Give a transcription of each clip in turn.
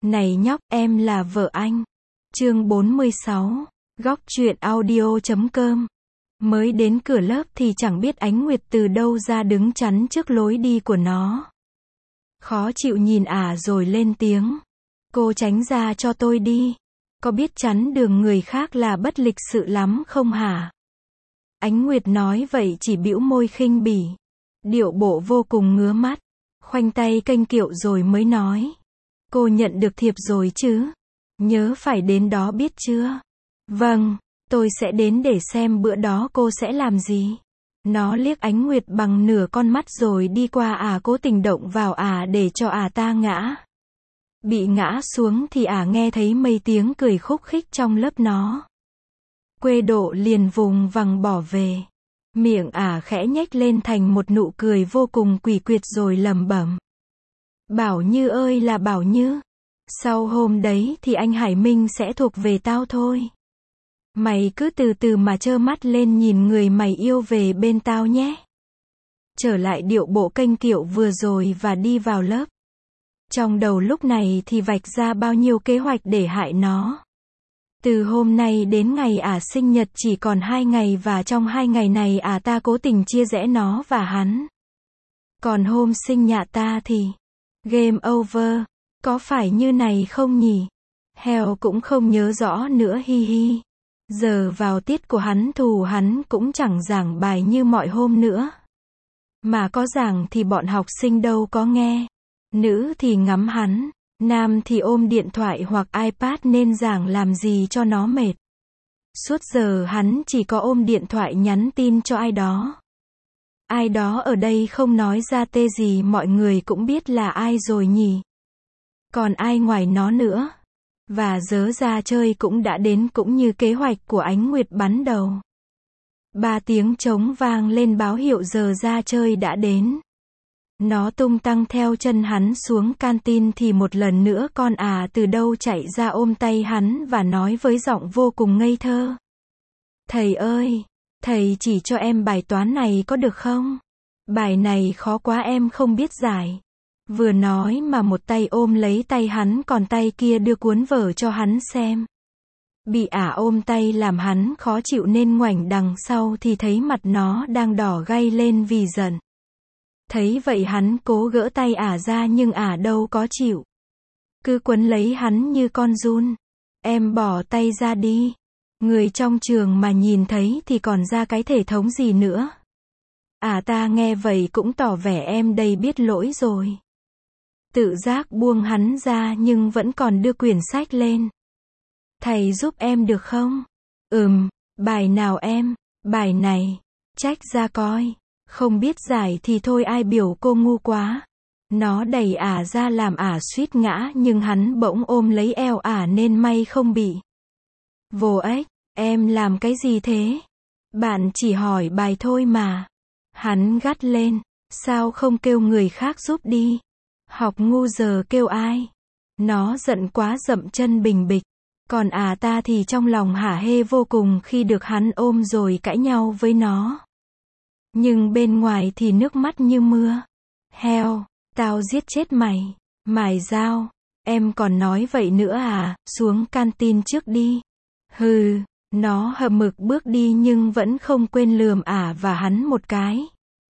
Này nhóc, em là vợ anh. Chương 46. Góc truyện audio.com. Mới đến cửa lớp thì chẳng biết Ánh Nguyệt từ đâu ra đứng chắn trước lối đi của nó. Khó chịu nhìn rồi lên tiếng. Cô tránh ra cho tôi đi. Có biết chắn đường người khác là bất lịch sự lắm không hả? Ánh Nguyệt nói vậy chỉ bĩu môi khinh bỉ. Điệu bộ vô cùng ngứa mắt. Khoanh tay kênh kiệu rồi mới nói. Cô nhận được thiệp rồi chứ? Nhớ phải đến đó biết chưa? Vâng, tôi sẽ đến để xem bữa đó cô sẽ làm gì. Nó liếc Ánh Nguyệt bằng nửa con mắt rồi đi qua cố tình động vào để cho ta ngã. Bị ngã xuống thì nghe thấy mấy tiếng cười khúc khích trong lớp nó. Quê Độ liền vùng vằng bỏ về. Miệng khẽ nhếch lên thành một nụ cười vô cùng quỷ quyệt rồi lẩm bẩm. Bảo Như ơi là Bảo Như. Sau hôm đấy thì anh Hải Minh sẽ thuộc về tao thôi. Mày cứ từ từ mà trơ mắt lên nhìn người mày yêu về bên tao nhé. Trở lại điệu bộ kênh kiệu vừa rồi và đi vào lớp. Trong đầu lúc này thì vạch ra bao nhiêu kế hoạch để hại nó. Từ hôm nay đến ngày sinh nhật chỉ còn 2 ngày và trong 2 ngày này ta cố tình chia rẽ nó và hắn. Còn hôm sinh nhật ta thì game over. Có phải như này không nhỉ? Heo cũng không nhớ rõ nữa hi hi. Giờ vào tiết của hắn thù hắn cũng chẳng giảng bài như mọi hôm nữa. Mà có giảng thì bọn học sinh đâu có nghe. Nữ thì ngắm hắn, nam thì ôm điện thoại hoặc iPad nên giảng làm gì cho nó mệt. Suốt giờ hắn chỉ có ôm điện thoại nhắn tin cho ai đó. Ai đó ở đây không nói ra tên gì mọi người cũng biết là ai rồi nhỉ. Còn ai ngoài nó nữa. Và giờ ra chơi cũng đã đến cũng như kế hoạch của Ánh Nguyệt bắn đầu. 3 tiếng trống vang lên báo hiệu giờ ra chơi đã đến. Nó tung tăng theo chân hắn xuống canteen thì một lần nữa con từ đâu chạy ra ôm tay hắn và nói với giọng vô cùng ngây thơ. Thầy ơi, thầy chỉ cho em bài toán này có được không? Bài này khó quá em không biết giải. Vừa nói mà một tay ôm lấy tay hắn còn tay kia đưa cuốn vở cho hắn xem. Bị ôm tay làm hắn khó chịu nên ngoảnh đằng sau thì thấy mặt nó đang đỏ gay lên vì giận. Thấy vậy hắn cố gỡ tay ra nhưng đâu có chịu. Cứ quấn lấy hắn như con giun. Em bỏ tay ra đi. Người trong trường mà nhìn thấy thì còn ra cái thể thống gì nữa. Ta nghe vậy cũng tỏ vẻ em đây biết lỗi rồi. Tự giác buông hắn ra nhưng vẫn còn đưa quyển sách lên. Thầy giúp em được không? Bài nào em? Bài này. Trách ra coi. Không biết giải thì thôi ai biểu cô ngu quá. Nó đẩy ra làm suýt ngã nhưng hắn bỗng ôm lấy eo nên may không bị. Vô ếch, em làm cái gì thế? Bạn chỉ hỏi bài thôi mà. Hắn gắt lên. Sao không kêu người khác giúp đi? Học ngu giờ kêu ai? Nó giận quá dậm chân bình bịch. Còn ta thì trong lòng hả hê vô cùng khi được hắn ôm rồi cãi nhau với nó. Nhưng bên ngoài thì nước mắt như mưa. Heo, tao giết chết mày. Mài dao, em còn nói vậy nữa xuống canteen trước đi. Hừ, nó hậm hực bước đi nhưng vẫn không quên lườm và hắn một cái.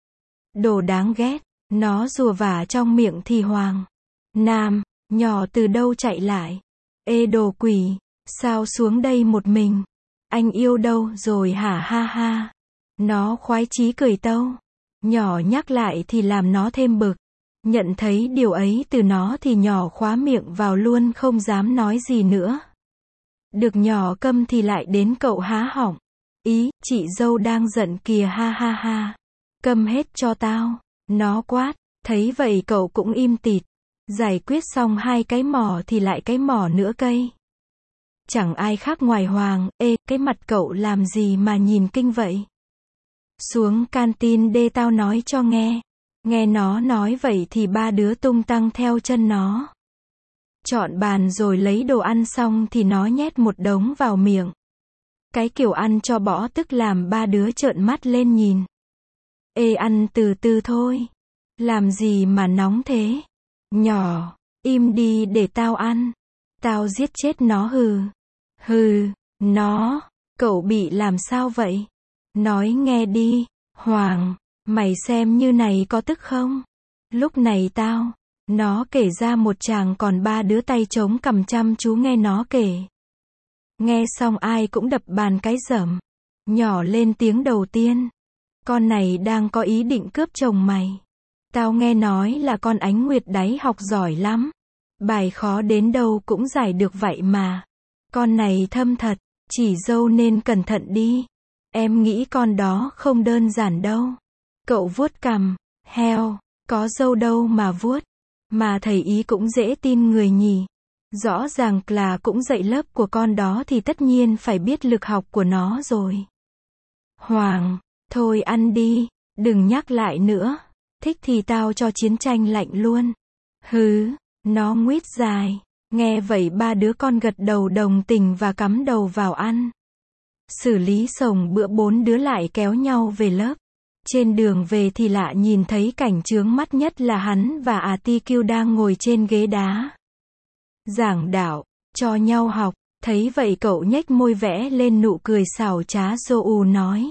Đồ đáng ghét, nó rùa vả trong miệng thì hoàng. Nam, nhỏ từ đâu chạy lại? Ê đồ quỷ, sao xuống đây một mình? Anh yêu đâu rồi hả ha ha? Nó khoái chí cười tâu. Nhỏ nhắc lại thì làm nó thêm bực. Nhận thấy điều ấy từ nó thì nhỏ khóa miệng vào luôn không dám nói gì nữa. Được nhỏ câm thì lại đến cậu há họng. Ý, chị dâu đang giận kìa ha ha ha. Câm hết cho tao. Nó quát. Thấy vậy cậu cũng im tịt. Giải quyết xong 2 cái mỏ thì lại cái mỏ nữa cây. Chẳng ai khác ngoài Hoàng. Cái mặt cậu làm gì mà nhìn kinh vậy? Xuống canteen để tao nói cho nghe. Nghe nó nói vậy thì 3 đứa tung tăng theo chân nó. Chọn bàn rồi lấy đồ ăn xong thì nó nhét một đống vào miệng. Cái kiểu ăn cho bỏ tức làm 3 đứa trợn mắt lên nhìn. Ăn từ từ thôi. Làm gì mà nóng thế? Nhỏ, im đi để tao ăn. Tao giết chết nó hừ. Hừ, nó, cậu bị làm sao vậy? Nói nghe đi, Hoàng, mày xem như này có tức không? Lúc này nó kể ra một chàng còn ba đứa tay trống cầm chăm chú nghe nó kể. Nghe xong ai cũng đập bàn cái rầm. Nhỏ lên tiếng đầu tiên. Con này đang có ý định cướp chồng mày. Tao nghe nói là con Ánh Nguyệt đấy học giỏi lắm. Bài khó đến đâu cũng giải được vậy mà. Con này thâm thật, chỉ dâu nên cẩn thận đi. Em nghĩ con đó không đơn giản đâu. Cậu vuốt cằm, heo, có dâu đâu mà vuốt. Mà thầy ý cũng dễ tin người nhỉ. Rõ ràng là cũng dạy lớp của con đó thì tất nhiên phải biết lực học của nó rồi. Hoàng, thôi ăn đi, đừng nhắc lại nữa. Thích thì tao cho chiến tranh lạnh luôn. Hứ, nó nguýt dài. Nghe vậy ba đứa con gật đầu đồng tình và cắm đầu vào ăn. Xử lý xong bữa bốn đứa lại kéo nhau về lớp. Trên đường về thì lạ nhìn thấy cảnh chướng mắt nhất là hắn và TQ đang ngồi trên ghế đá. Giảng đạo, cho nhau học, thấy vậy cậu nhếch môi vẽ lên nụ cười xảo trá Joe nói.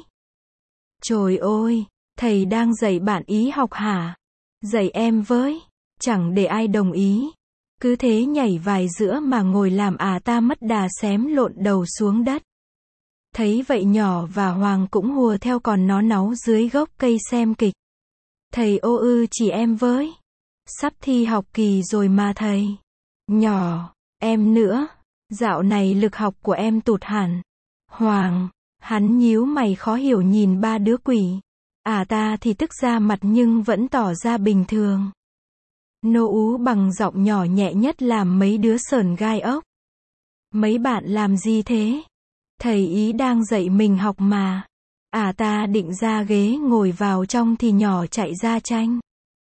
Trời ơi, thầy đang dạy bạn ý học hả? Dạy em với, chẳng để ai đồng ý. Cứ thế nhảy vài giữa mà ngồi làm ta mất đà xém lộn đầu xuống đất. Thấy vậy nhỏ và Hoàng cũng hùa theo còn nó náu dưới gốc cây xem kịch. Thầy chỉ em với. Sắp thi học kỳ rồi mà thầy. Nhỏ, em nữa. Dạo này lực học của em tụt hẳn. Hoàng, hắn nhíu mày khó hiểu nhìn ba đứa quỷ. Ta thì tức ra mặt nhưng vẫn tỏ ra bình thường. Nô ú bằng giọng nhỏ nhẹ nhất làm mấy đứa sởn gai ốc. Mấy bạn làm gì thế? Thầy ý đang dạy mình học mà. Ta định ra ghế ngồi vào trong thì nhỏ chạy ra tranh.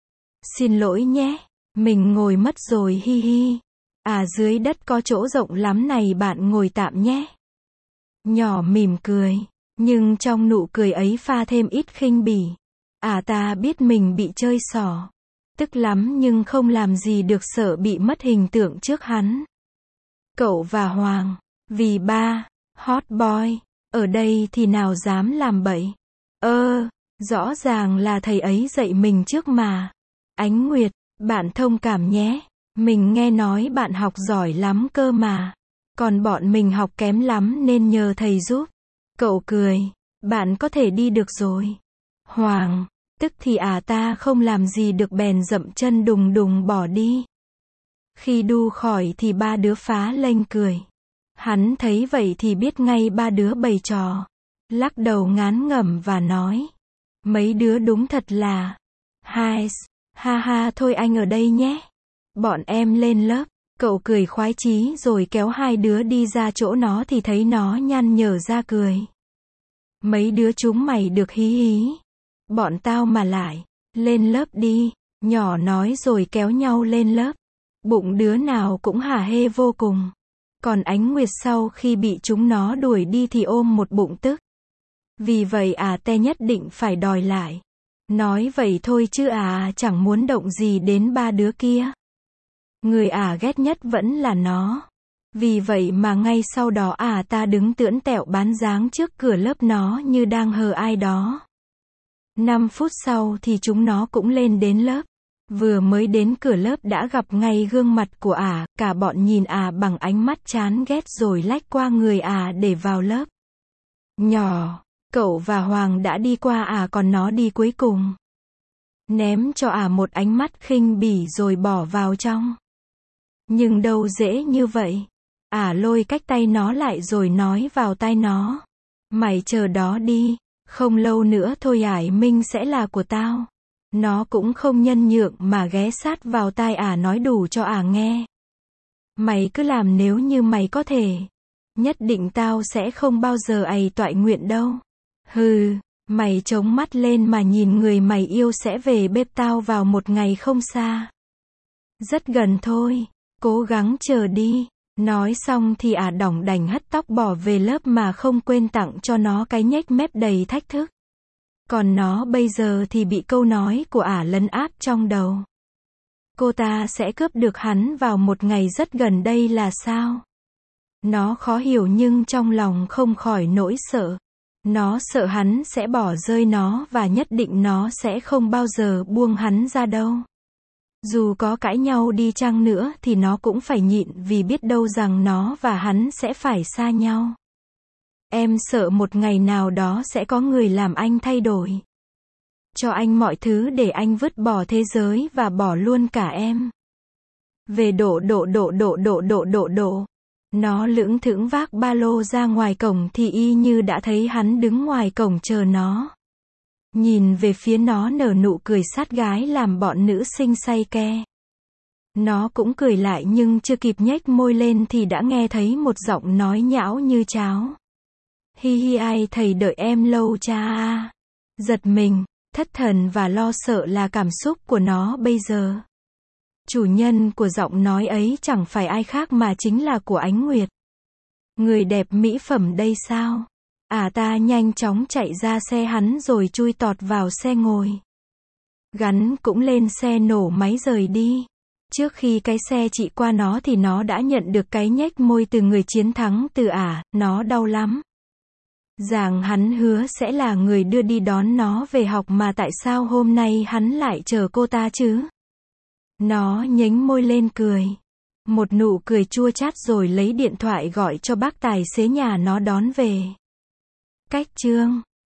Xin lỗi nhé, mình ngồi mất rồi hi hi. Dưới đất có chỗ rộng lắm này bạn ngồi tạm nhé. Nhỏ mỉm cười, nhưng trong nụ cười ấy pha thêm ít khinh bỉ. Ta biết mình bị chơi xỏ. Tức lắm nhưng không làm gì được sợ bị mất hình tượng trước hắn. Cậu và Hoàng, vì ba, hot boy, ở đây thì nào dám làm bậy. Rõ ràng là thầy ấy dạy mình trước mà. Ánh Nguyệt, bạn thông cảm nhé. Mình nghe nói bạn học giỏi lắm cơ mà. Còn bọn mình học kém lắm nên nhờ thầy giúp. Cậu cười, bạn có thể đi được rồi. Hoàng, tức thì ta không làm gì được bèn dậm chân đùng đùng bỏ đi. Khi đu khỏi thì ba đứa phá lên cười. Hắn thấy vậy thì biết ngay ba đứa bày trò. Lắc đầu ngán ngẩm và nói. Mấy đứa đúng thật là. Hai, ha ha thôi anh ở đây nhé. Bọn em lên lớp. Cậu cười khoái chí rồi kéo hai đứa đi ra chỗ nó thì thấy nó nhăn nhở ra cười. Mấy đứa chúng mày được hí hí. Bọn tao mà lại. Lên lớp đi. Nhỏ nói rồi kéo nhau lên lớp. Bụng đứa nào cũng hả hê vô cùng. Còn Ánh Nguyệt sau khi bị chúng nó đuổi đi thì ôm một bụng tức. Vì vậy te nhất định phải đòi lại. Nói vậy thôi chứ chẳng muốn động gì đến ba đứa kia. Người ghét nhất vẫn là nó. Vì vậy mà ngay sau đó ta đứng tưỡn tẹo bán dáng trước cửa lớp nó như đang hờ ai đó. 5 phút sau thì chúng nó cũng lên đến lớp. Vừa mới đến cửa lớp đã gặp ngay gương mặt của cả bọn nhìn bằng ánh mắt chán ghét rồi lách qua người để vào lớp. Nhỏ, cậu và Hoàng đã đi qua còn nó đi cuối cùng. Ném cho một ánh mắt khinh bỉ rồi bỏ vào trong. Nhưng đâu dễ như vậy. Lôi cách tay nó lại rồi nói vào tai nó. Mày chờ đó đi, không lâu nữa thôi Ải Minh sẽ là của tao. Nó cũng không nhân nhượng mà ghé sát vào tai nói đủ cho nghe. Mày cứ làm nếu như mày có thể. Nhất định tao sẽ không bao giờ toại nguyện đâu. Hừ, mày chống mắt lên mà nhìn người mày yêu sẽ về bếp tao vào một ngày không xa. Rất gần thôi, cố gắng chờ đi. Nói xong thì đỏng đành hất tóc bỏ về lớp mà không quên tặng cho nó cái nhếch mép đầy thách thức. Còn nó bây giờ thì bị câu nói của lấn áp trong đầu. Cô ta sẽ cướp được hắn vào một ngày rất gần đây là sao? Nó khó hiểu nhưng trong lòng không khỏi nỗi sợ. Nó sợ hắn sẽ bỏ rơi nó và nhất định nó sẽ không bao giờ buông hắn ra đâu. Dù có cãi nhau đi chăng nữa thì nó cũng phải nhịn vì biết đâu rằng nó và hắn sẽ phải xa nhau. Em sợ một ngày nào đó sẽ có người làm anh thay đổi. Cho anh mọi thứ để anh vứt bỏ thế giới và bỏ luôn cả em. Về độ. Nó lững thững vác ba lô ra ngoài cổng thì y như đã thấy hắn đứng ngoài cổng chờ nó. Nhìn về phía nó nở nụ cười sát gái làm bọn nữ sinh say ke. Nó cũng cười lại nhưng chưa kịp nhếch môi lên thì đã nghe thấy một giọng nói nhão như cháo. Hi hi ai thầy đợi em lâu cha à. Giật mình, thất thần và lo sợ là cảm xúc của nó bây giờ. Chủ nhân của giọng nói ấy chẳng phải ai khác mà chính là của Ánh Nguyệt. Người đẹp mỹ phẩm đây sao? Ta nhanh chóng chạy ra xe hắn rồi chui tọt vào xe ngồi. Gắn cũng lên xe nổ máy rời đi. Trước khi cái xe chạy qua nó thì nó đã nhận được cái nhếch môi từ người chiến thắng từ nó đau lắm. Rằng hắn hứa sẽ là người đưa đi đón nó về học mà tại sao hôm nay hắn lại chờ cô ta chứ? Nó nhếch môi lên cười. Một nụ cười chua chát rồi lấy điện thoại gọi cho bác tài xế nhà nó đón về. Cách chương